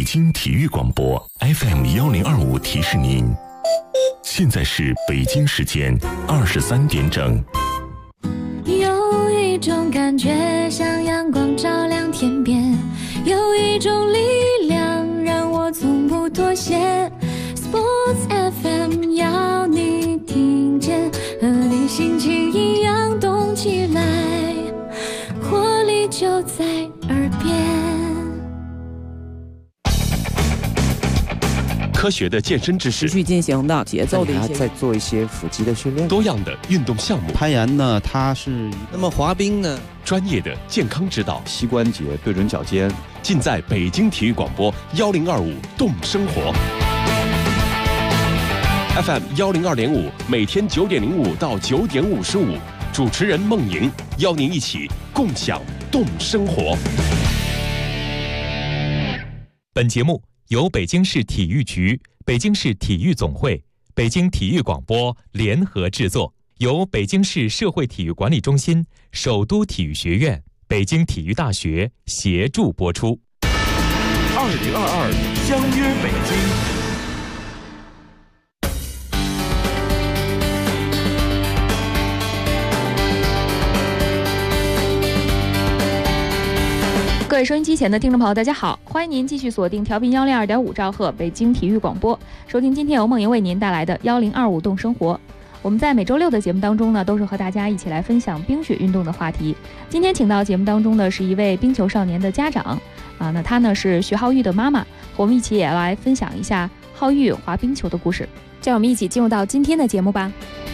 北京体育广播 FM1025提示您，现在是北京时间23点整。 有一种感觉像阳光照亮天边，有一种力量让我从不妥协。Sports FM 要你听见，和你心情一样动起来，活力就在耳边。 科学的健身知识， 持续进行的节奏的一些， 再做一些腹肌的训练， 多样的运动项目。 攀岩呢，它是那么滑冰呢？ 专业的健康指导， 膝关节对准脚尖， 尽在北京体育广播1025动生活 FM 102.5，每天9点05到9点55，主持人孟莹邀您一起共享动生活。 本节目由北京市体育局、北京市体育总会、北京体育广播联合制作，由北京市社会体育管理中心、首都体育学院、北京体育大学协助播出。 2022相约北京。 各位收音机前的听众朋友，大家好，欢迎您继续锁定调频102.5兆赫北京体育广播，收听今天由梦莹为您带来的1025动生活。我们在每周六的节目当中呢，都是和大家一起来分享冰雪运动的话题。今天请到节目当中的是一位冰球少年的家长那他呢是徐浩玉的妈妈，和我们一起也来分享一下浩玉滑冰球的故事。就让我们一起进入到今天的节目吧。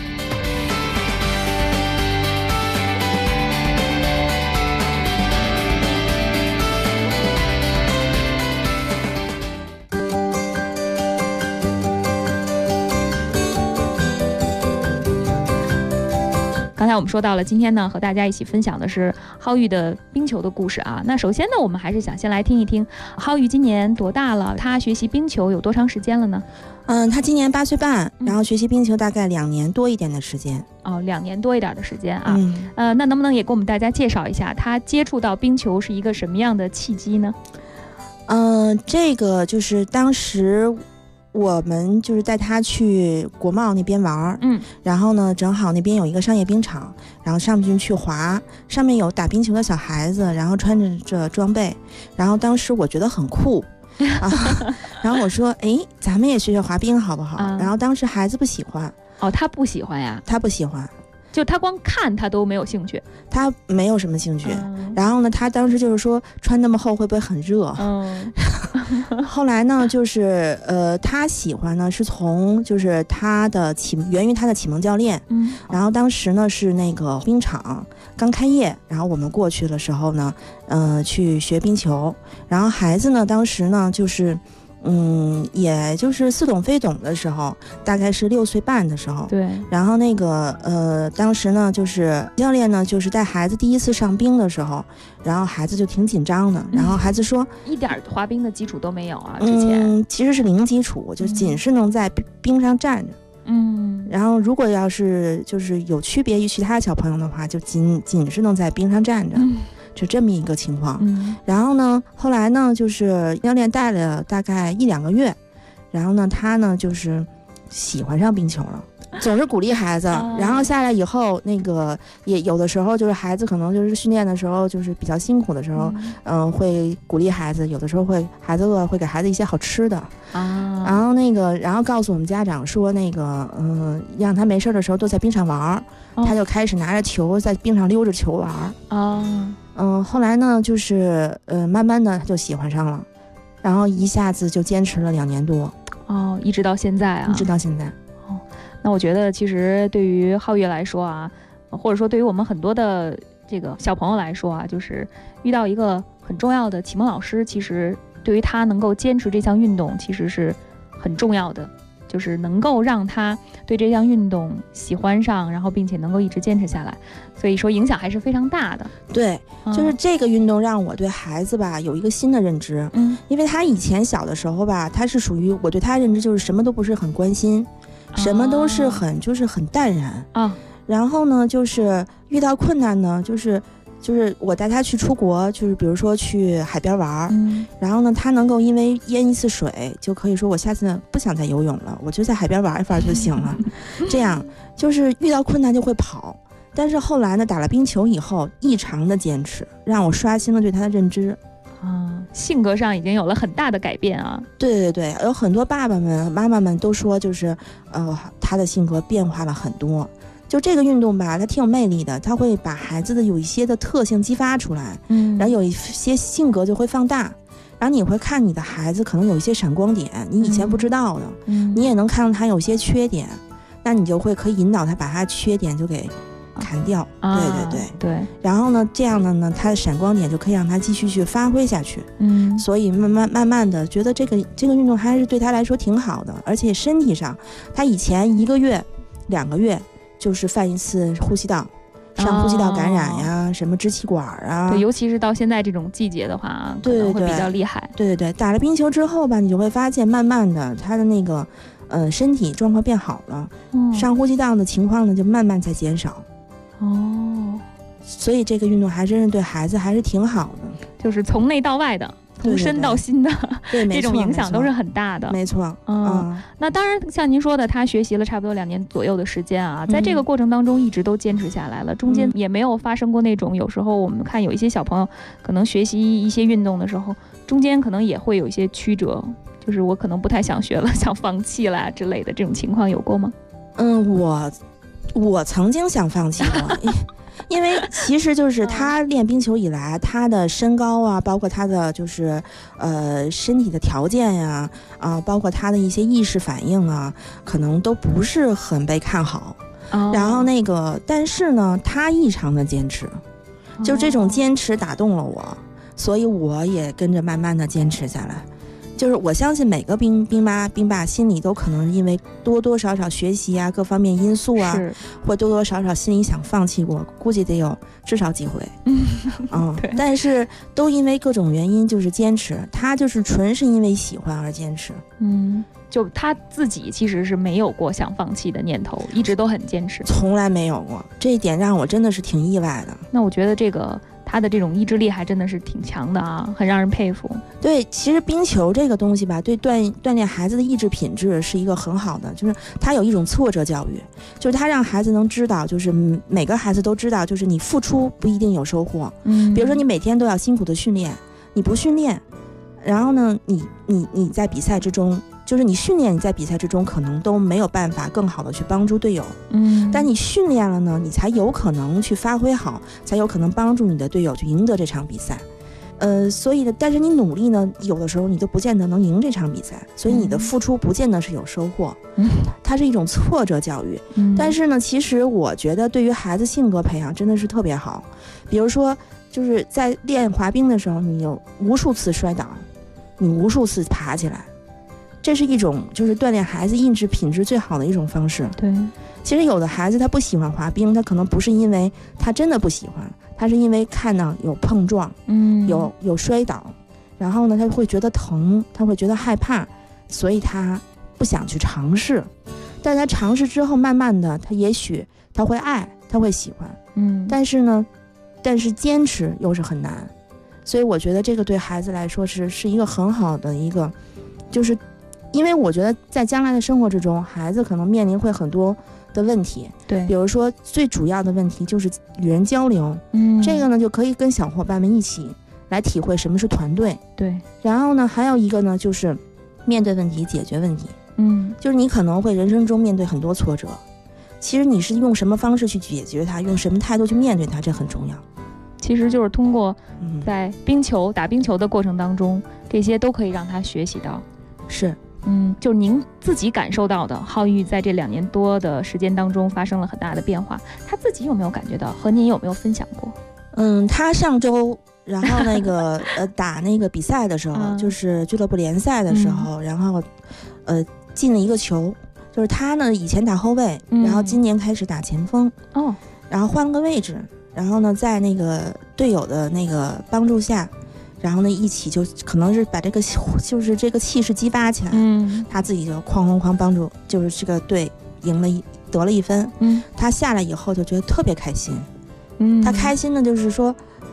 刚才我们说到了，今天呢和大家一起分享的是浩玉的冰球的故事啊。那首先呢，我们还是想先来听一听浩玉今年多大了？他学习冰球有多长时间了呢？ 他今年8岁半，然后学习冰球大概2年多一点的时间。 2年多一点的时间啊。那能不能也给我们大家介绍一下，他接触到冰球是一个什么样的契机呢？ 这个就是当时我们就是带他去国贸那边玩，然后呢，正好那边有一个商业冰场，然后上面去滑，上面有打冰球的小孩子，然后穿着装备，然后当时我觉得很酷然后我说，咱们也学学滑冰好不好？然后当时孩子不喜欢。 他不喜欢呀？ 他不喜欢。 就他光看他都没有兴趣， 他没有什么兴趣。然后呢，他当时就是说穿那么厚会不会很热？后来呢，就是他喜欢呢是从就是源于他的启蒙教练。然后当时呢是那个冰场刚开业，然后我们过去的时候呢，去学冰球。然后孩子呢当时呢就是也就是似懂非懂的时候，大概是6岁半的时候。 对。然后那个当时呢，就是教练呢，就是带孩子第一次上冰的时候，然后孩子就挺紧张的。然后孩子说， 一点滑冰的基础都没有啊，之前。 其实是零基础，就仅是能在冰上站着。然后如果要是就是有区别于其他小朋友的话，就仅是能在冰上站着。就这么一个情况。然后呢，后来呢，就是教练带了大概1-2个月，然后呢，他呢就是喜欢上冰球了，总是鼓励孩子。然后下来以后，那个也有的时候就是孩子可能就是训练的时候就是比较辛苦的时候，会鼓励孩子，有的时候孩子饿会给孩子一些好吃的然后然后告诉我们家长说让他没事的时候都在冰上玩，他就开始拿着球在冰上溜着球玩。后来呢，就是慢慢的他就喜欢上了，然后一下子就坚持了2年多。 一直到现在啊。 一直到现在。 那我觉得其实对于浩玉来说啊，或者说对于我们很多的这个小朋友来说啊，就是遇到一个很重要的启蒙老师，其实对于他能够坚持这项运动其实是很重要的，就是能够让他对这项运动喜欢上，然后并且能够一直坚持下来，所以说影响还是非常大的。 对，就是这个运动让我对孩子吧有一个新的认知。因为他以前小的时候吧，他是属于我对他认知就是什么都不是很关心，什么都是就是很淡然然后呢，就是遇到困难呢，就是就是我带他去出国，就是比如说去海边玩，然后呢，他能够因为淹一次水，就可以说我下次不想再游泳了，我就在海边玩一玩就行了。这样就是遇到困难就会跑。但是后来呢，打了冰球以后，异常的坚持，让我刷新了对他的认知。 性格上已经有了很大的改变啊。 对，有很多爸爸们妈妈们都说，就是他的性格变化了很多。就这个运动吧，它挺有魅力的，它会把孩子的有一些的特性激发出来，然后有一些性格就会放大，然后你会看你的孩子可能有一些闪光点，你以前不知道的，你也能看到他有些缺点，那你就会可以引导他把他缺点就给砍掉。对。然后呢，这样的呢，他的闪光点就可以让他继续去发挥下去。所以慢慢的觉得这个运动还是对他来说挺好的，而且身体上，他以前1个月、2个月就是犯一次呼吸道，上呼吸道感染呀，什么支气管啊。 对，尤其是到现在这种季节的话，可能会比较厉害。 对，打了冰球之后吧，你就会发现，慢慢的他的那个身体状况变好了，上呼吸道的情况呢就慢慢在减少。所以这个运动还真是对孩子还是挺好的， 就是从内到外的，从身到心的， 对， 这种影响都是很大的。 没错。 那当然，像您说的，他学习了差不多2年左右的时间啊，在这个过程当中一直都坚持下来了，中间也没有发生过那种有时候我们看有一些小朋友可能学习一些运动的时候，中间可能也会有一些曲折，就是我可能不太想学了，想放弃了之类的，这种情况有过吗？ 我曾经想放弃过。因为其实就是他练冰球以来，他的身高啊，包括他的就是身体的条件呀，包括他的一些意识反应啊，可能都不是很被看好。然后但是呢，他异常的坚持，就这种坚持打动了我，所以我也跟着慢慢的坚持下来。就是我相信每个兵妈兵爸心里都可能因为多多少少学习啊各方面因素啊，或多多少少心里想放弃过，估计得有至少几回。但是都因为各种原因就是坚持，他就是纯是因为喜欢而坚持。 就他自己其实是没有过想放弃的念头，一直都很坚持， 从来没有过。这一点让我真的是挺意外的。 那我觉得他的这种意志力还真的是挺强的啊，很让人佩服。 对，其实冰球这个东西吧，对锻炼孩子的意志品质是一个很好的，就是它有一种挫折教育，就是它让孩子能知道，就是每个孩子都知道，就是你付出不一定有收获。比如说你每天都要辛苦的训练，你不训练，然后呢，你在比赛之中，就是你训练，你在比赛之中可能都没有办法更好的去帮助队友。但你训练了呢，你才有可能去发挥好，才有可能帮助你的队友去赢得这场比赛。所以呢，但是你努力呢，有的时候你都不见得能赢这场比赛，所以你的付出不见得是有收获。它是一种挫折教育。但是呢，其实我觉得对于孩子性格培养真的是特别好。比如说，就是在练滑冰的时候，你有无数次摔倒，你无数次爬起来，这是一种就是锻炼孩子意志品质最好的一种方式。 对， 其实有的孩子他不喜欢滑冰，他可能不是因为他真的不喜欢，他是因为看到有碰撞，有摔倒，然后呢他会觉得疼，他会觉得害怕，所以他不想去尝试。但他尝试之后，慢慢的他也许他会爱，他会喜欢。但是坚持又是很难。所以我觉得这个对孩子来说是一个很好的一个，就是因为我觉得在将来的生活之中，孩子可能面临会很多的问题。 对， 比如说最主要的问题就是与人交流。这个呢就可以跟小伙伴们一起来体会什么是团队。 对， 然后呢还有一个呢就是面对问题解决问题。就是你可能会人生中面对很多挫折，其实你是用什么方式去解决它，用什么态度去面对它，这很重要。 其实就是通过在打冰球的过程当中，这些都可以让他学习到。 是， 就是您自己感受到的，浩宇在这2年多的时间当中发生了很大的变化，他自己有没有感觉到？和您有没有分享过？ 他上周然后打那个比赛的时候，就是俱乐部联赛的时候，然后进了一个球，就是他呢以前打后卫，然后今年开始打前锋。然后换了个位置。然后呢，在那个队友的那个帮助下，然后呢一起就可能是把这个就是这个气势激发起来。他自己就哐帮助，就是这个队得了1分。他下来以后就觉得特别开心。他开心的就是说，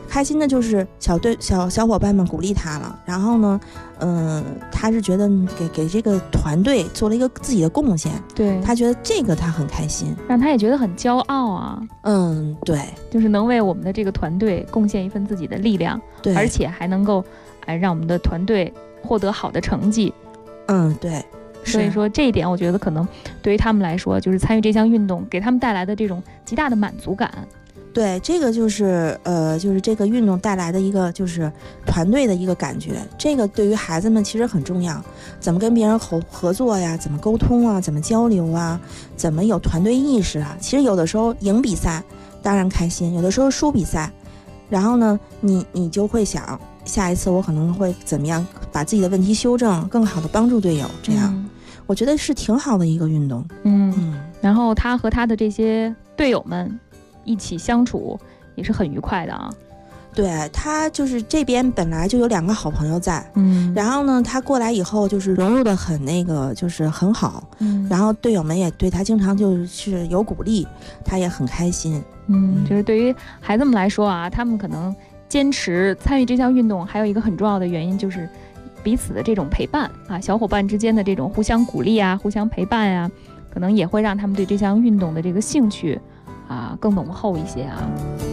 开心的就是小伙伴们鼓励他了，然后呢，他是觉得给这个团队做了一个自己的贡献， 对， 他觉得这个他很开心， 让他也觉得很骄傲啊。 对， 就是能为我们的这个团队贡献一份自己的力量， 对， 而且还能够让我们的团队获得好的成绩。 对。 所以说这一点，我觉得可能对于他们来说，就是参与这项运动给他们带来的这种极大的满足感。 对，这个就是就是这个运动带来的一个就是团队的一个感觉，这个对于孩子们其实很重要，怎么跟别人合作呀，怎么沟通啊，怎么交流啊，怎么有团队意识啊。其实有的时候赢比赛当然开心，有的时候输比赛，然后呢你就会想下一次我可能会怎么样把自己的问题修正，更好的帮助队友，这样我觉得是挺好的一个运动。 然后他和他的这些队友们一起相处也是很愉快的啊。 对，他就是这边本来就有2个好朋友在，然后呢他过来以后就是融入的很就是很好，然后队友们也对他经常就是有鼓励，他也很开心。 就是对于孩子们来说啊，他们可能坚持参与这项运动还有一个很重要的原因就是彼此的这种陪伴啊，小伙伴之间的这种互相鼓励啊，互相陪伴啊，可能也会让他们对这项运动的这个兴趣啊更浓厚一些啊。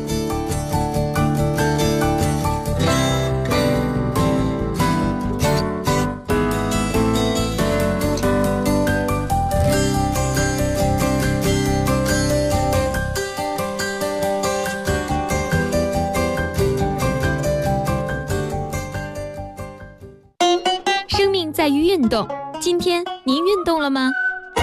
生命在于运动，今天您运动了吗？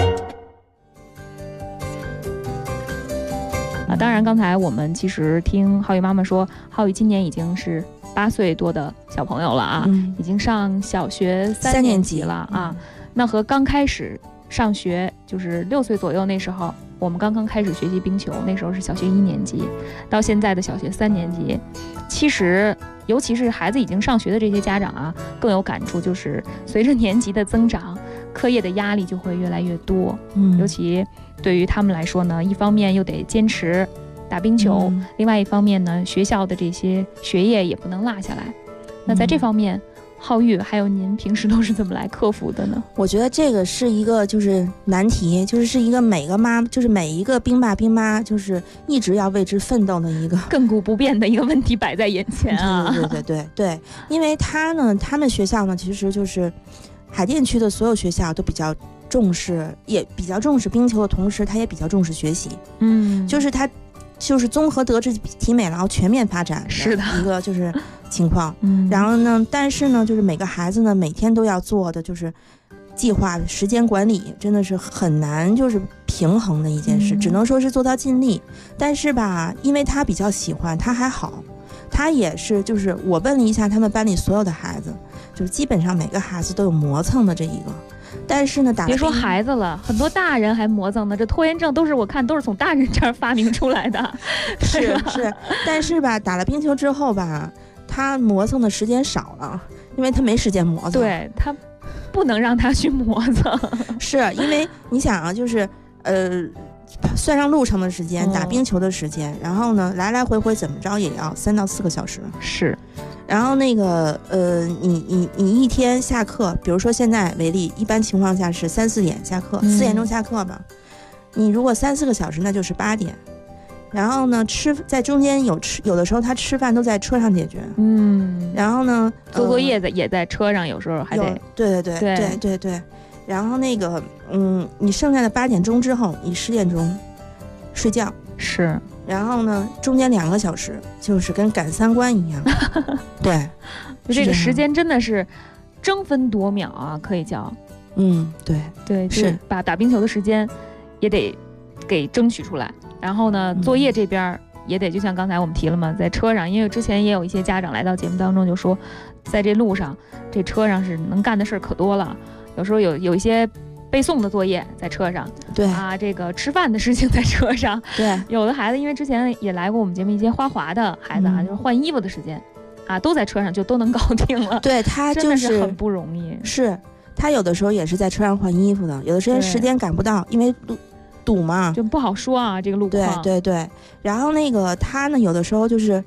当然刚才我们其实听浩宇妈妈说，浩宇今年已经是8岁多的小朋友了啊，已经上小学3年级了啊。那和刚开始上学就是6岁左右那时候，我们刚刚开始学习冰球，那时候是小学1年级，到现在的小学3年级，其实尤其是孩子已经上学的这些家长啊，更有感触，就是随着年级的增长，课业的压力就会越来越多。尤其对于他们来说呢，一方面又得坚持打冰球，另外一方面呢，学校的这些学业也不能落下来。那在这方面，浩宇还有您平时都是怎么来克服的呢？ 我觉得这个是一个就是难题，就是一个每一个兵爸兵妈就是一直要为之奋斗的一个亘古不变的一个问题摆在眼前啊。 对，因为他们学校呢，其实就是海淀区的所有学校都比较重视，也比较重视冰球的同时，他也比较重视学习。就是他就是综合德智体美劳全面发展是的一个就是情况。然后呢，但是呢，就是每个孩子呢每天都要做的就是计划时间管理，真的是很难就是平衡的一件事，只能说是做到尽力。但是吧，因为他比较喜欢，他还好，他也是就是我问了一下他们班里所有的孩子，就是基本上每个孩子都有磨蹭的这一个。但是呢， 别说孩子了，很多大人还磨蹭呢。这拖延症我看都是从大人这儿发明出来的。 是，但是吧，打了冰球之后吧，他磨蹭的时间少了，因为他没时间磨蹭。 对，他不能让他去磨蹭。 是因为你想啊，就是算上路程的时间，打冰球的时间，然后呢来来回回怎么着也要3到4个小时。 是。 然后那个你一天下课，比如说现在为例，一般情况下是3、4点下课，4点钟下课吧。你如果3、4个小时，那就是8点。然后呢，在中间有的时候他吃饭都在车上解决。然后呢， 做作业也在车上，有时候还得。 对。然后那个你剩下的8点钟之后，你10点钟睡觉。 是。 然后呢，中间2个小时就是跟赶3关一样。对， 就这个时间真的是争分夺秒啊，可以叫。 对， 是把打冰球的时间也得给争取出来。然后呢，作业这边也得，就像刚才我们提了嘛，在车上，因为之前也有一些家长来到节目当中就说，在这路上，这车上是能干的事可多了，有时候有一些背诵的作业在车上， 对啊，这个吃饭的事情在车上， 对， 有的孩子因为之前也来过我们节目一些花滑的孩子啊，就是换衣服的时间啊，都在车上就都能搞定了。 对，他真的是很不容易。 是他有的时候也是在车上换衣服的，有的时间赶不到，因为堵嘛， 就不好说啊，这个路况。 对。然后那个他呢，有的时候就是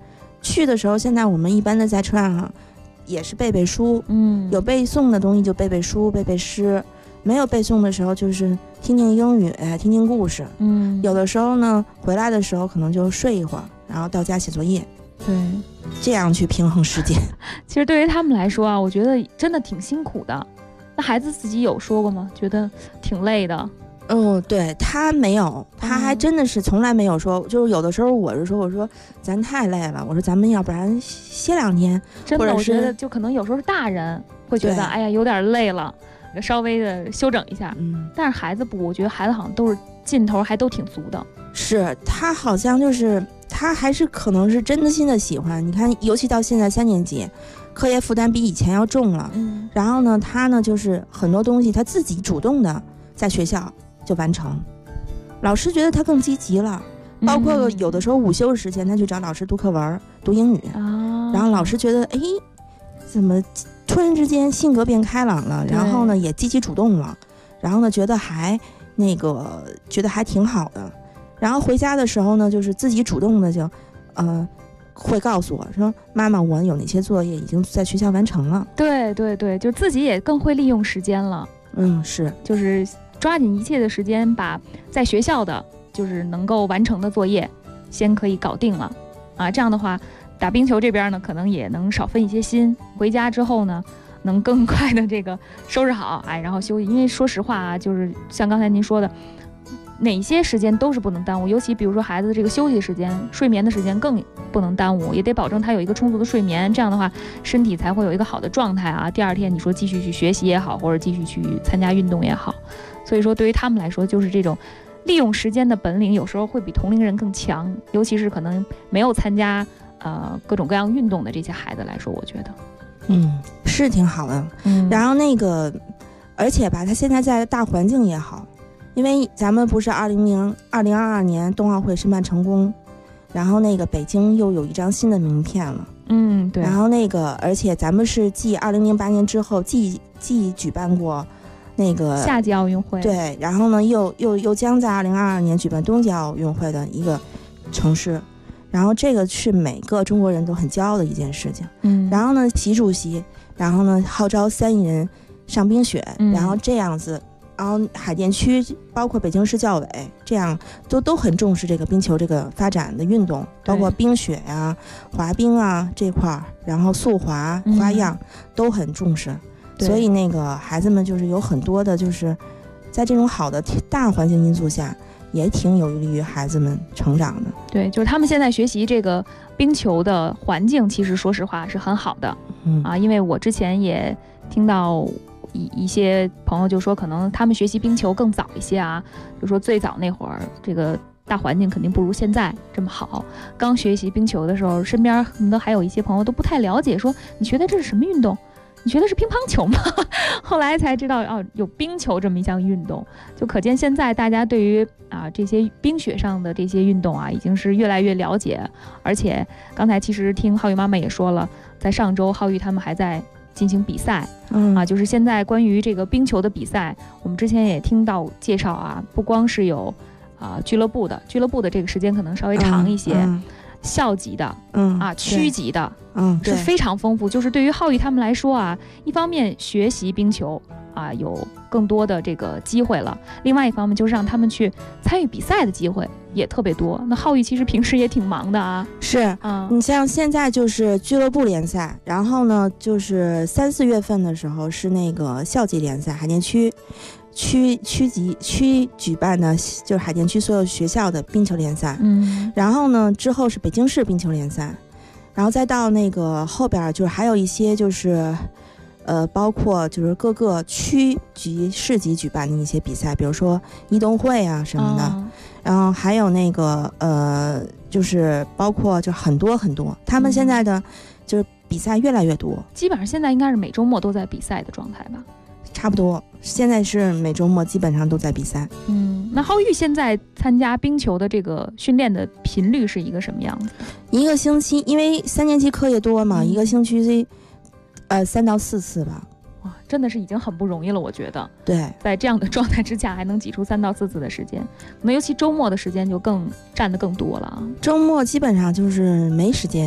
去的时候，现在我们一般的在车上也是背背书，有背诵的东西就背背书、背背诗，没有背诵的时候就是听听英语、听听故事。有的时候呢，回来的时候可能就睡一会儿，然后到家写作业。 对， 这样去平衡时间。 其实对于他们来说啊，我觉得真的挺辛苦的。那孩子自己有说过吗？觉得挺累的。 对，他没有，他还真的是从来没有说，就是有的时候我说咱太累了，我说咱们要不然歇2天。 真的，我觉得就可能有时候是大人会觉得哎呀有点累了，稍微的休整一下。但是孩子不，我觉得孩子好像都是劲头还都挺足的。 是他好像就是他还是可能是真心的喜欢。你看，尤其到现在3年级，课业负担比以前要重了。然后呢，他呢就是很多东西他自己主动的在学校就完成，老师觉得他更积极了。包括有的时候午休时间，他去找老师读课文、读英语，然后老师觉得哎，怎么突然之间性格变开朗了，然后呢也积极主动了，然后呢觉得还挺好的。然后回家的时候呢，就是自己主动的就会告诉我说，妈妈，我有哪些作业已经在学校完成了。 对对对，就自己也更会利用时间了。 是， 就是抓紧一切的时间，把在学校的就是能够完成的作业先可以搞定了啊。这样的话，打冰球这边呢，可能也能少分一些心。回家之后呢，能更快的这个收拾好，然后休息。因为说实话啊，就是像刚才您说的，哪些时间都是不能耽误，尤其比如说孩子的这个休息时间、睡眠的时间更不能耽误，也得保证他有一个充足的睡眠，这样的话身体才会有一个好的状态啊。第二天你说继续去学习也好，或者继续去参加运动也好，所以说对于他们来说，就是这种利用时间的本领有时候会比同龄人更强，尤其是可能没有参加各种各样运动的这些孩子来说，我觉得是挺好的。然后而且吧，他现在在大环境也好，因为咱们不是2022年冬奥会申办成功，然后北京又有一张新的名片了。 对。 然后而且咱们是继2008年之后既举办过夏季奥运会， 对，然后呢又将在2022年举办冬季奥运会的一个城市，然后这个是每个中国人都很骄傲的一件事情。然后呢，习主席，然后呢号召3亿人上冰雪，然后这样子。然后海淀区包括北京市教委这样都很重视这个冰球这个发展的运动，包括冰雪呀、滑冰啊这块，然后速滑、花样都很重视。所以孩子们就是有很多的，就是在这种好的大环境因素下，也挺有利于孩子们成长的。 对，就是他们现在学习这个冰球的环境，其实说实话是很好的。因为我之前也听到一些朋友就说，可能他们学习冰球更早一些啊，就说最早那会儿这个大环境肯定不如现在这么好。刚学习冰球的时候，身边很多还有一些朋友都不太了解，说你学的这是什么运动？你学的是乒乓球吗？后来才知道有冰球这么一项运动，就可见现在大家对于这些冰雪上的这些运动已经是越来越了解。而且刚才其实听浩宇妈妈也说了，在上周浩宇他们还在进行比赛，就是现在关于这个冰球的比赛，我们之前也听到介绍不光是有俱乐部的这个时间可能稍微长一些，校级的，区级的，是非常丰富。就是对于浩宇他们来说一方面学习冰球有更多的这个机会了，另外一方面就是让他们去参与比赛的机会也特别多。那浩宇其实平时也挺忙的是你像现在就是俱乐部联赛，然后呢就是3、4月份的时候是校级联赛，海淀区举办的就是海淀区所有学校的冰球联赛。然后呢之后是北京市冰球联赛，然后再到后边就是还有一些就是包括就是各个区级市级举办的一些比赛，比如说移动会什么的。然后还有就是包括就很多很多，他们现在的就是比赛越来越多， 基本上现在应该是每周末都在比赛的状态吧？ 差不多，现在是每周末基本上都在比赛。 那浩宇现在参加冰球的这个训练的频率是一个什么样子？ 一个星期，因为3年级课业多嘛，一个星期3到4次吧。 哇，真的是已经很不容易了，我觉得。 对， 在这样的状态之下，还能挤出3到4次的时间，可能尤其周末的时间就占得更多了。 周末基本上就是没时间，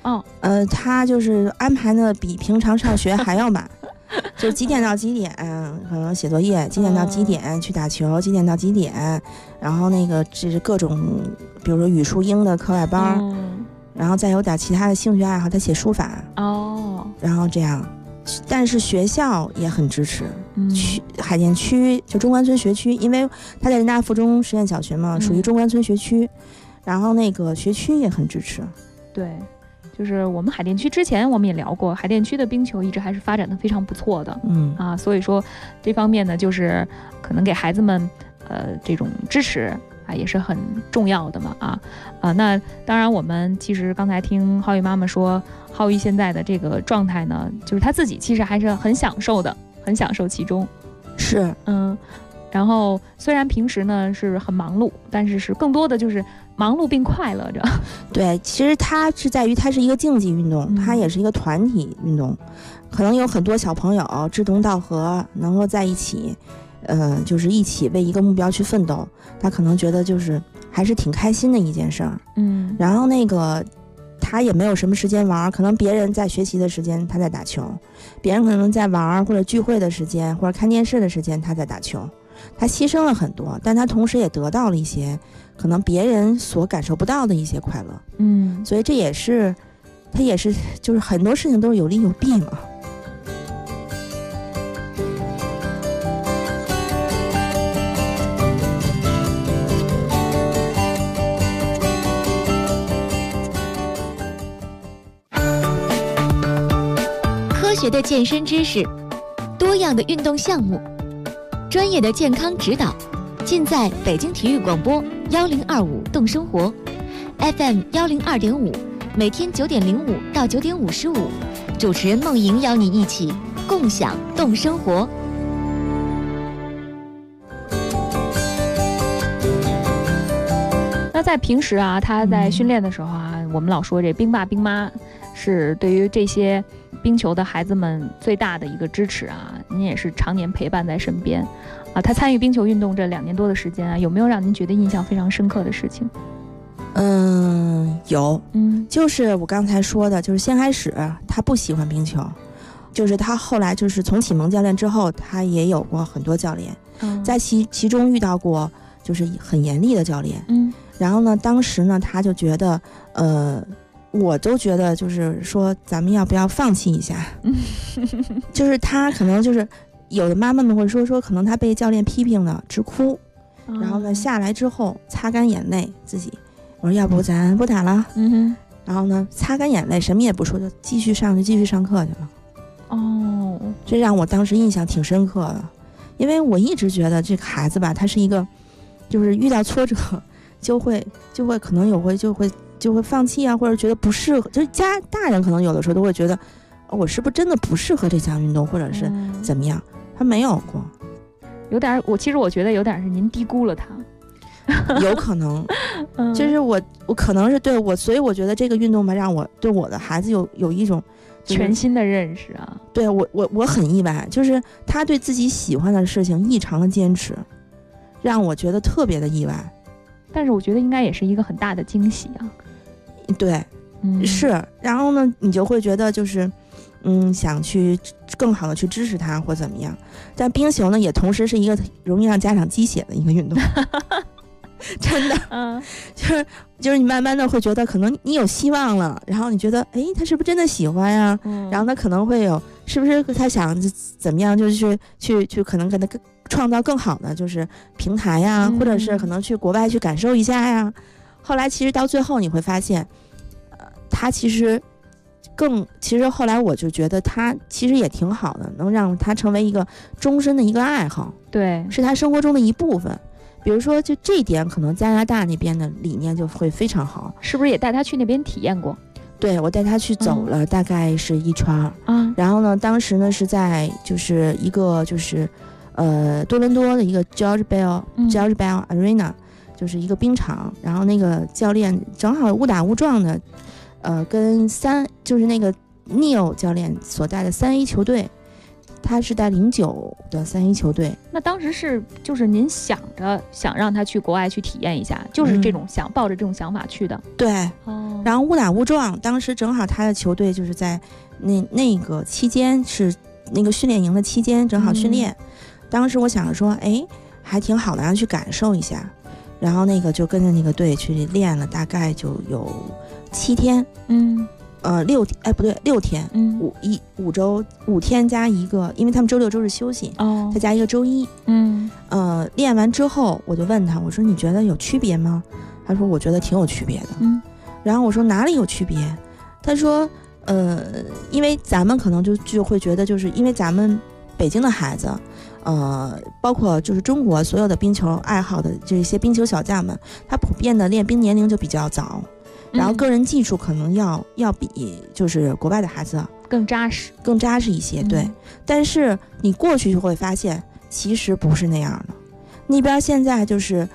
他就是安排的比平常上学还要晚。就几点到几点可能写作业，几点到几点去打球，几点到几点，然后那个这是各种比如说语数英的课外班，然后再有点其他的兴趣爱好，他写书法然后这样。但是学校也很支持，海淀区就中关村学区，因为他在人大附中实验小学嘛，属于中关村学区，然后那个学区也很支持。 对，就是我们海淀区之前我们也聊过，海淀区的冰球一直还是发展的非常不错的，所以说这方面呢，就是可能给孩子们这种支持也是很重要的嘛那当然我们其实刚才听浩宇妈妈说，浩宇现在的这个状态呢，就是他自己其实还是很享受的，很享受其中。 是然后虽然平时呢是很忙碌，但是更多的就是忙碌并快乐着。 对，其实它是在于它是一个竞技运动，它也是一个团体运动，可能有很多小朋友志同道合，能够在一起就是一起为一个目标去奋斗，他可能觉得就是还是挺开心的一件事儿。然后那个他也没有什么时间玩，可能别人在学习的时间他在打球，别人可能在玩或者聚会的时间或者看电视的时间他在打球，他牺牲了很多，但他同时也得到了一些可能别人所感受不到的一些快乐。所以这也是他也是就是很多事情都是有利有弊嘛。 科学的健身知识，多样的运动项目，专业的健康指导，尽在北京体育广播1025动生活 FM 102.5，每天9点05到9点55，主持人梦莹邀你一起共享动生活。 那在平时他在训练的时候我们老说这冰爸冰妈是对于这些冰球的孩子们最大的一个支持您也是常年陪伴在身边他参与冰球运动这2年多的时间有没有让您觉得印象非常深刻的事情？ 有，就是我刚才说的，就是先开始他不喜欢冰球，就是他后来就是从启蒙教练之后，他也有过很多教练，在其中遇到过就是很严厉的教练，然后呢，当时呢他就觉得我都觉得就是说咱们要不要放弃一下就是他可能就是有的妈妈们会说可能他被教练批评的直哭，然后呢下来之后擦干眼泪自己，我说要不咱不打了，然后呢擦干眼泪什么也不说，就继续上课去了。这让我当时印象挺深刻的，因为我一直觉得这个孩子吧，他是一个就是遇到挫折就会可能就会放弃或者觉得不适合，就是大人可能有的时候都会觉得我是不是真的不适合这项运动，或者是怎么样，他没有过。 有点其实我觉得有点是您低估了他有可能就是我可能是对我，所以我觉得这个运动吧让我对我的孩子有一种全新的认识对我很意外，就是他对自己喜欢的事情异常的坚持，让我觉得特别的意外。 但是我觉得应该也是一个很大的惊喜对，是，然后呢你就会觉得就是想去更好的去支持他或怎么样。但冰球呢也同时是一个容易让家长鸡血的一个运动真的就是你慢慢的会觉得可能你有希望了，然后你觉得他是不是真的喜欢呀然后他可能会有是不是他想怎么样，就是去可能给他创造更好的就是平台呀或者是可能去国外去感受一下呀。后来其实到最后你会发现他其实后来我就觉得他其实也挺好的，能让他成为一个终身的一个爱好， 对， 是他生活中的一部分。比如说就这一点可能加拿大那边的理念就会非常好。 是不是也带他去那边体验过？ 对，我带他去走了大概是一圈然后呢当时呢是在就是一个就是多伦多的一个 George Bell Arena， 就是一个冰场，然后那个教练正好误打误撞的跟就是那个 Neil 教练所带的3A 球队他是在09的3-1球队。 那当时就是您想让他去国外去体验一下，就是这种抱着这种想法去的。 对，然后误打误撞，当时正好他的球队就是在那个期间是那个训练营的期间正好训练。当时我想说，哎，还挺好的，让去感受一下。然后那个就跟着那个队去练了，大概就有7天。6天，5周5天加一个，因为他们周6周日休息，再加一个周一。练完之后，我就问他，我说你觉得有区别吗？他说我觉得挺有区别的。然后我说哪里有区别？他说因为咱们可能就会觉得，就是因为咱们北京的孩子，包括就是中国所有的冰球爱好的这些冰球小将们，他普遍的练冰年龄就比较早。然后个人技术可能要比就是国外的孩子更扎实一些，对。但是你过去就会发现，其实不是那样的。那边现在就是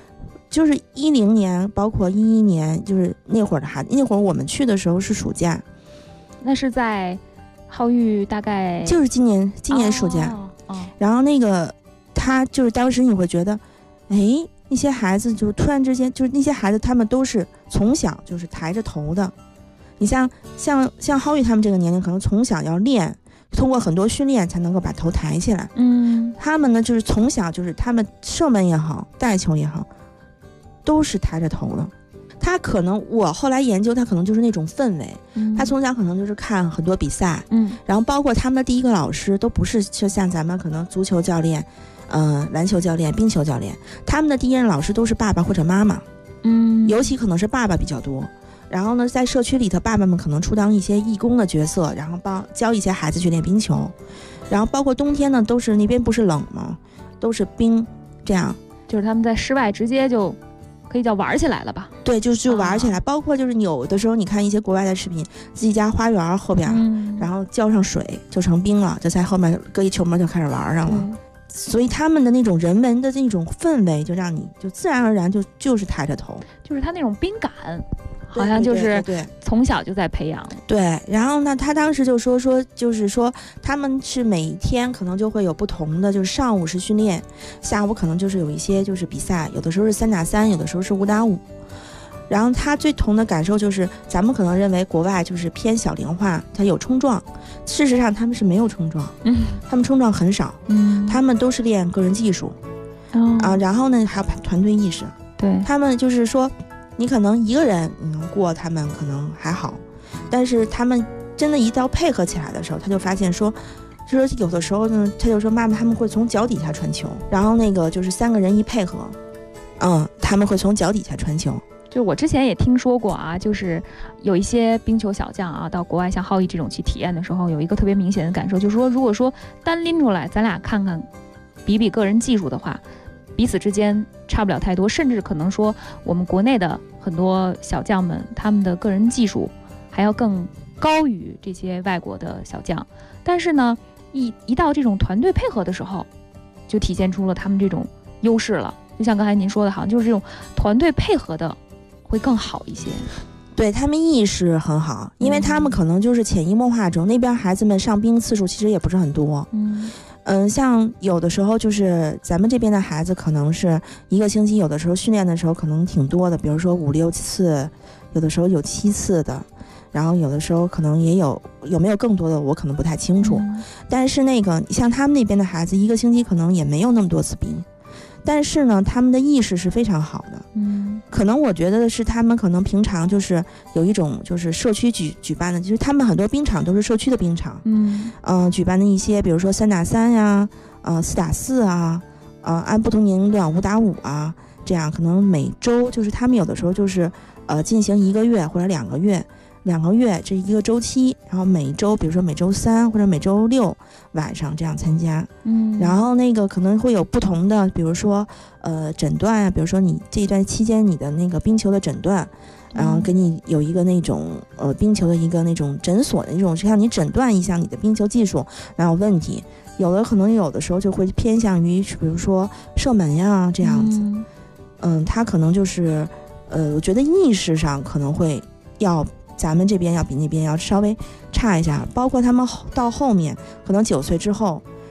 10年，包括11年，就是那会儿的孩子，那会儿我们去的时候是暑假， 那是在浩育大概就是今年暑假。然后那个他就是当时你会觉得，哎。那些孩子就突然之间，就是那些孩子他们都是从小就是抬着头的。你像浩宇他们这个年龄，可能从小要练，通过很多训练才能够把头抬起来。他们呢就是从小就是他们射门也好，带球也好，都是抬着头的。他可能我后来研究，他可能就是那种氛围。他从小可能就是看很多比赛，然后包括他们的第一个老师都不是就像咱们可能足球教练。篮球教练、冰球教练，他们的第一任老师都是爸爸或者妈妈，尤其可能是爸爸比较多。然后呢，在社区里头，爸爸们可能充当一些义工的角色，然后教一些孩子去练冰球。然后包括冬天呢，都是那边不是冷吗？都是冰，这样就是他们在室外直接就可以叫玩起来了吧？ 对，就玩起来。包括就是有的时候你看一些国外的视频，自己家花园后边，然后浇上水就成冰了，就在后面搁一球门就开始玩上了。所以他们的那种人文的那种氛围，就让你就自然而然就是抬着头， 就是他那种冰感，好像就是从小就在培养。 对，然后呢，他当时就说就是说他们是每天可能就会有不同的，就是上午是训练，下午可能就是有一些就是比赛，有的时候是3打3，有的时候是5打5。然后他最同的感受就是，咱们可能认为国外就是偏小龄化，他有冲撞，事实上他们是没有冲撞，他们冲撞很少，他们都是练个人技术，然后呢还有团队意识， 对， 他们就是说，你可能一个人你能过，他们可能还好，但是他们真的一到配合起来的时候，他就发现说有的时候呢，他就说妈妈他们会从脚底下传球，然后那个就是3个人一配合，他们会从脚底下传球。 就我之前也听说过啊，就是有一些冰球小将啊，到国外像浩毅这种去体验的时候，有一个特别明显的感受，就是说，如果说单拎出来，咱俩看看，比个人技术的话，彼此之间差不了太多，甚至可能说我们国内的很多小将们，他们的个人技术还要更高于这些外国的小将。但是呢，一到这种团队配合的时候，就体现出了他们这种优势了。就像刚才您说的，好像就是这种团队配合的会更好一些。 对，他们意识很好，因为他们可能就是潜移默化中，那边孩子们上冰次数其实也不是很多。像有的时候就是咱们这边的孩子可能是一个星期，有的时候训练的时候可能挺多的，比如说5、6次，有的时候有7次的，然后有的时候可能也有没有更多的我可能不太清楚。但是那个像他们那边的孩子一个星期可能也没有那么多次冰，但是呢他们的意识是非常好的。可能我觉得是他们可能平常就是有一种就是社区举办的，就是他们很多冰场都是社区的冰场，举办的一些比如说3打3呀，4打4啊，按不同年龄段5打5啊，这样可能每周就是他们有的时候就是进行1个月或者2个月这一个周期，然后每周比如说每周3或者每周6晚上这样参加。然后那个可能会有不同的，比如说诊断啊，比如说你这一段期间你的那个冰球的诊断，然后给你有一个那种冰球的一个那种诊所的那种，让你诊断一下你的冰球技术哪有问题。有的可能有的时候就会偏向于比如说射门呀这样子。他可能就是我觉得意识上可能会要咱们这边要比那边要稍微差一下，包括他们到后面可能9岁之后，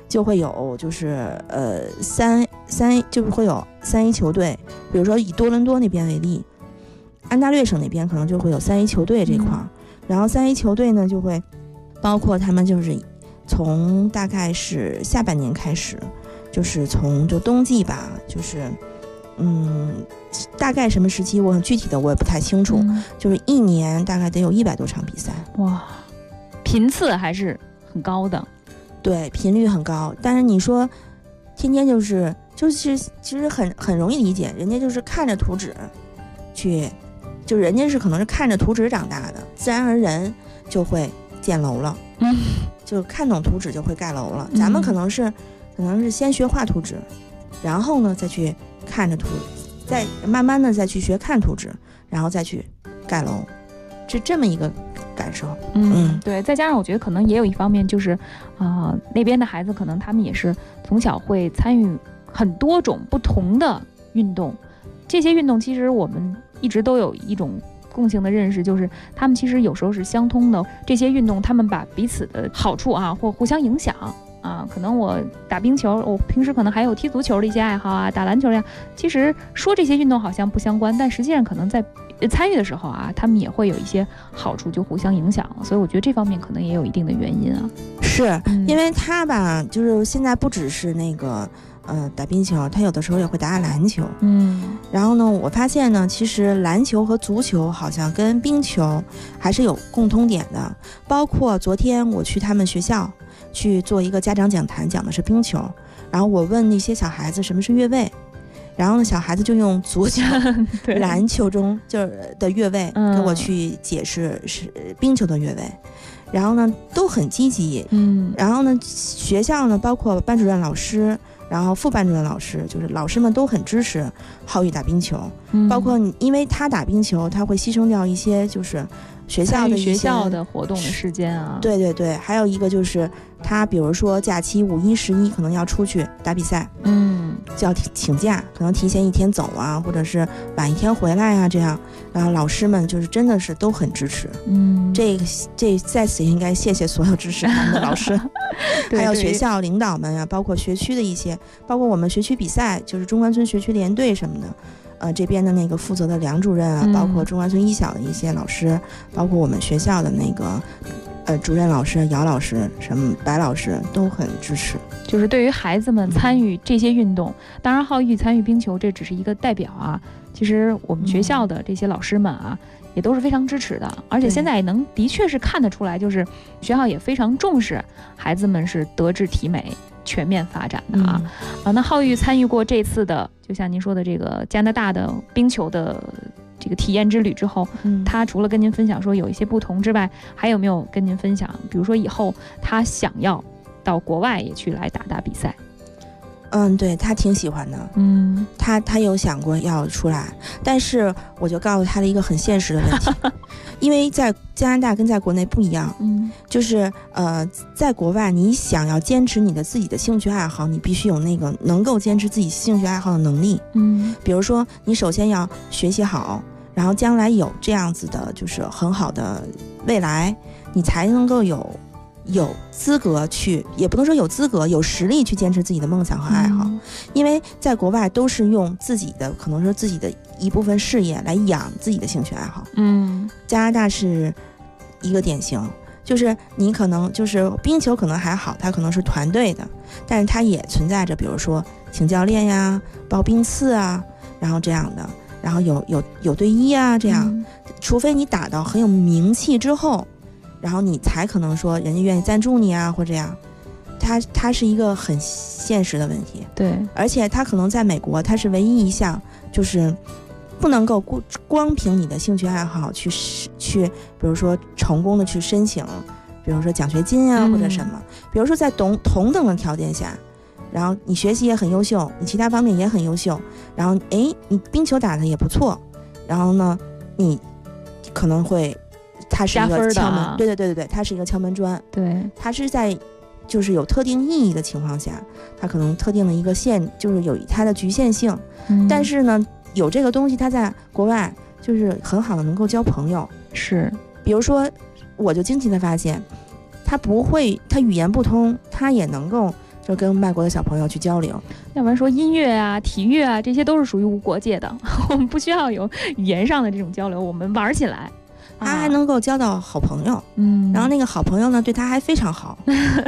就会有就是就是会有3A 球队，比如说以多伦多那边为例，安大略省那边可能就会有3A 球队这块，然后3A 球队呢就会包括他们就是从大概是下半年开始，就是从就冬季吧，就是大概什么时期我具体的我也不太清楚，就是1年大概得有100多场比赛。 哇，频次还是很高的。 对，频率很高，但是你说天天就是其实很容易理解，人家就是看着图纸去，就人家是可能是看着图纸长大的，自然而然就会建楼了，就看懂图纸就会盖楼了。咱们可能是先学画图纸，然后呢再去看着图，再慢慢的再去学看图纸，然后再去盖楼，这么一个感受。 对，再加上我觉得可能也有一方面就是那边的孩子可能他们也是从小会参与很多种不同的运动，这些运动其实我们一直都有一种共性的认识，就是他们其实有时候是相通的。这些运动他们把彼此的好处或互相影响可能我打冰球，我平时可能还有踢足球的一些爱好打篮球呀。其实说这些运动好像不相关，但实际上可能在参与的时候他们也会有一些好处，就互相影响。所以我觉得这方面可能也有一定的原因是因为他吧，就是现在不只是那个打冰球，他有的时候也会打篮球。然后呢，我发现呢，其实篮球和足球好像跟冰球还是有共通点的。包括昨天我去他们学校去做一个家长讲坛，讲的是冰球，然后我问那些小孩子什么是越位，然后呢小孩子就用足球篮球中就是的越位跟我去解释是冰球的越位，然后呢都很积极。然后呢学校呢包括班主任老师，然后副班主任老师，就是老师们都很支持浩宇打冰球。包括因为他打冰球他会牺牲掉一些就是学校的活动的时间对对对，还有一个就是他比如说假期5、1、11可能要出去打比赛，就要请假，可能提前1天走或者是晚1天回来这样。然后老师们就是真的是都很支持。这在此应该谢谢所有支持他们的老师还有学校领导们包括学区的一些，包括我们学区比赛，就是中关村学区联队什么的。这边的那个负责的梁主任包括中关村一小的一些老师，包括我们学校的那个主任老师姚老师什么白老师都很支持。 就是对于孩子们参与这些运动，当然浩宇参与冰球这只是一个代表其实我们学校的这些老师们也都是非常支持的，而且现在也的确是看得出来，就是学校也非常重视孩子们是德智体美全面发展的那浩宇参与过这次的就像您说的这个加拿大的冰球的这个体验之旅之后，他除了跟您分享说有一些不同之外，还有没有跟您分享比如说以后他想要到国外也去来打比赛？ 对，他挺喜欢的。他有想过要出来，但是我就告诉他了一个很现实的问题因为在加拿大跟在国内不一样，就是在国外你想要坚持你的自己的兴趣爱好，你必须有那个能够坚持自己兴趣爱好的能力。比如说你首先要学习好，然后将来有这样子的就是很好的未来，你才能够有资格去，也不能说有资格，有实力去坚持自己的梦想和爱好。因为在国外都是用自己的可能说自己的一部分事业来养自己的兴趣爱好。加拿大是一个典型，就是你可能就是冰球可能还好，它可能是团队的，但是它也存在着比如说请教练呀、报冰次然后这样的，然后有队医这样，除非你打到很有名气之后，然后你才可能说人家愿意赞助你或这样。它是一个很现实的问题。 对， 而且它可能在美国它是唯一一项就是不能够光凭你的兴趣爱好去比如说成功的去申请比如说奖学金或者什么。比如说在同等的条件下，然后你学习也很优秀，你其他方面也很优秀，然后你冰球打得也不错，然后呢你可能会它是一个敲门，对，它是一个敲门砖。 对， 它是在就是有特定意义的情况下，它可能特定的一个就是有它的局限性。但是呢有这个东西，它在国外就是很好的能够交朋友。 是， 比如说我就惊奇的发现他语言不通，他也能够就跟外国的小朋友去交流。 要不然说音乐啊、体育啊，这些都是属于无国界的，我们不需要有语言上的这种交流，我们玩起来。 他还能够交到好朋友，然后那个好朋友呢，对他还非常好，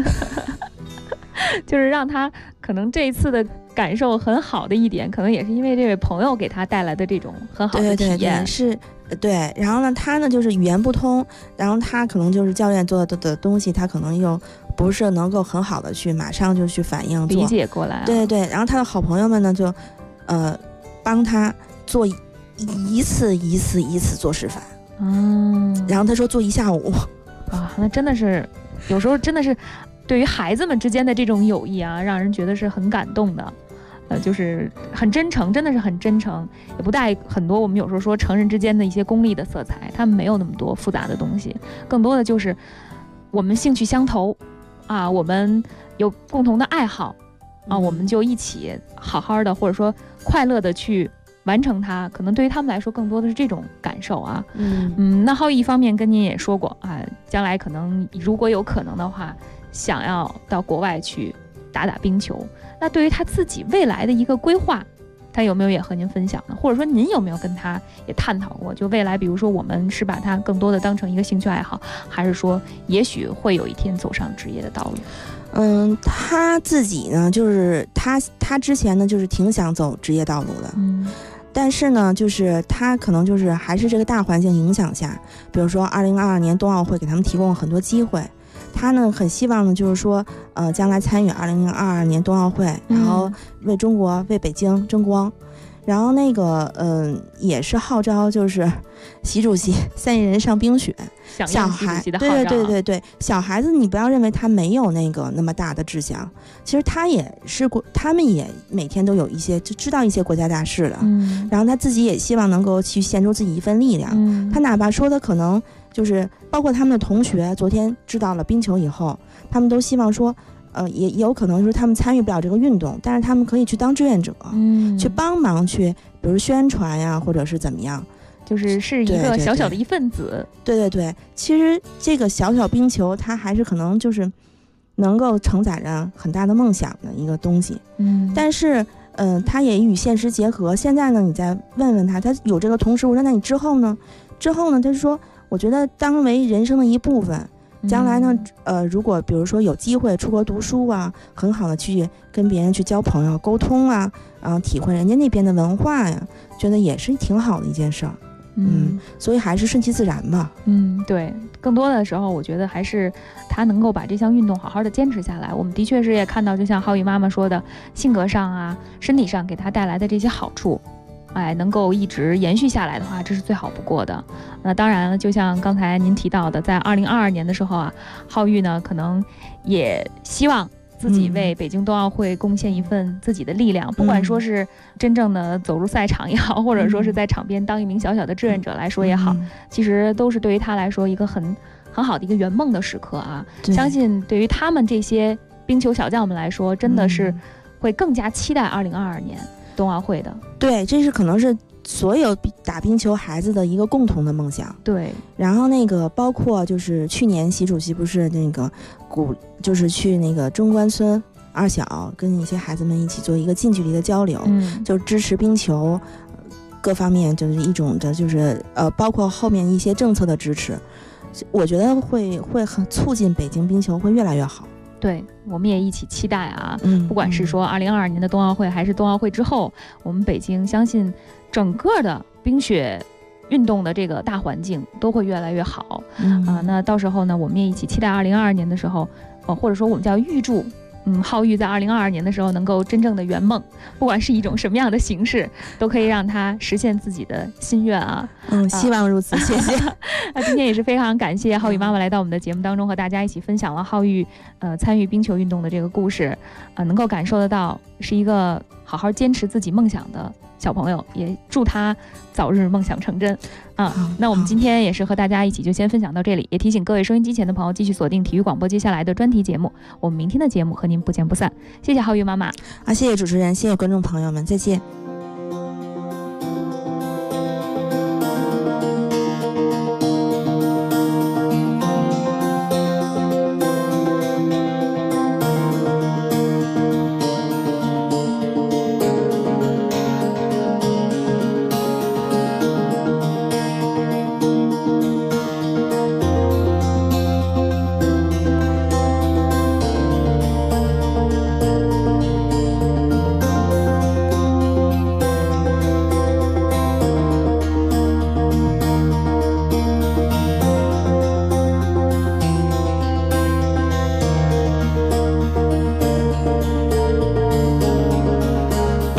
就是让他可能这一次的感受很好的一点，可能也是因为这位朋友给他带来的这种很好的体验。 对，是，对。然后呢，他呢就是语言不通，然后他可能就是教练做的东西，他可能又不是能够很好的去马上就去反应理解过来。 对。然后他的好朋友们呢，就帮他做一次做示范。然后他说做1下午。 啊，那真的是有时候真的是对于孩子们之间的这种友谊啊，让人觉得是很感动的。就是很真诚，真的是很真诚，也不带很多我们有时候说成人之间的一些功利的色彩，他们没有那么多复杂的东西，更多的就是我们兴趣相投啊，我们有共同的爱好啊，我们就一起好好的或者说快乐的去完成它，可能对于他们来说更多的是这种感受啊。那浩宇一方面跟您也说过啊，将来可能如果有可能的话，想要到国外去打冰球。那对于他自己未来的一个规划，他有没有也和您分享呢？或者说您有没有跟他也探讨过？就未来，比如说我们是把它更多的当成一个兴趣爱好，还是说也许会有一天走上职业的道路？ 他自己呢，就是他之前呢，就是挺想走职业道路的。但是呢，就是他可能就是还是这个大环境影响下，比如说2022年冬奥会给他们提供了很多机会。他呢很希望呢，就是说，将来参与2022年冬奥会，然后为中国、为北京争光。然后那个，也是号召，就是习主席3亿人上冰雪，小孩，对，小孩子你不要认为他没有那么大的志向，其实他们也每天都有一些就知道一些国家大事的，然后他自己也希望能够去献出自己一份力量，他哪怕说他可能就是包括他们的同学，昨天知道了冰球以后，他们都希望说。也有可能是他们参与不了这个运动，但是他们可以去当志愿者，去帮忙去，比如宣传呀，或者是怎么样， 是一个小小的一份子。 对，其实这个小小冰球，它还是可能就是能够承载着很大的梦想的一个东西。但是它也与现实结合。现在呢，你再问问他有这个同时，我说那你之后呢？他说，我觉得当为人生的一部分。将来呢，如果比如说有机会出国读书啊，很好的去跟别人去交朋友、沟通啊，然后体会人家那边的文化呀，觉得也是挺好的一件事儿。所以还是顺其自然吧。 对，更多的时候我觉得还是他能够把这项运动好好的坚持下来。我们的确是也看到，就像浩宇妈妈说的，性格上啊、身体上给他带来的这些好处。能够一直延续下来的话，这是最好不过的。那当然了，就像刚才您提到的，在2022年的时候啊，浩宇呢可能也希望自己为北京冬奥会贡献一份自己的力量，不管说是真正的走入赛场也好，或者说是在场边当一名小小的志愿者来说也好，其实都是对于他来说一个很好的一个圆梦的时刻啊。相信对于他们这些冰球小将们来说，真的是会更加期待2022年冬奥会的。 对，这是可能是所有打冰球孩子的一个共同的梦想。 对， 然后包括就是去年习主席不是就是去中关村2小跟一些孩子们一起做一个近距离的交流，就支持冰球各方面，就是一种的就是包括后面一些政策的支持，我觉得会很促进北京冰球会越来越好。 对，我们也一起期待啊！不管是说2022年的冬奥会，还是冬奥会之后，我们北京相信整个的冰雪运动的这个大环境都会越来越好。那到时候呢，我们也一起期待2022年的时候，或者说我们叫预祝。浩宇在2022年的时候能够真正的圆梦，不管是一种什么样的形式，都可以让他实现自己的心愿啊！ 希望如此，谢谢。 那今天也是非常感谢浩宇妈妈来到我们的节目当中，和大家一起分享了浩宇参与冰球运动的这个故事，能够感受得到是一个好好坚持自己梦想的小朋友，也祝他早日梦想成真啊！那我们今天也是和大家一起就先分享到这里，也提醒各位收音机前的朋友继续锁定体育广播接下来的专题节目，我们明天的节目和您不见不散。谢谢浩宇妈妈谢谢主持人，谢谢观众朋友们，再见。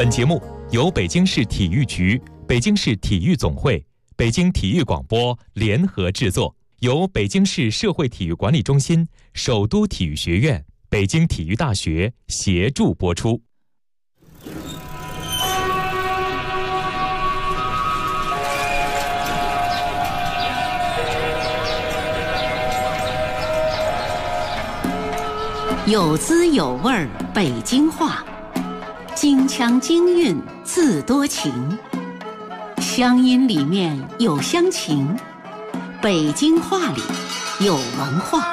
本节目由北京市体育局、北京市体育总会、北京体育广播联合制作，由北京市社会体育管理中心、首都体育学院、北京体育大学协助播出。 有滋有味儿北京话，京腔京韵自多情，乡音里面有乡情，北京话里有文化。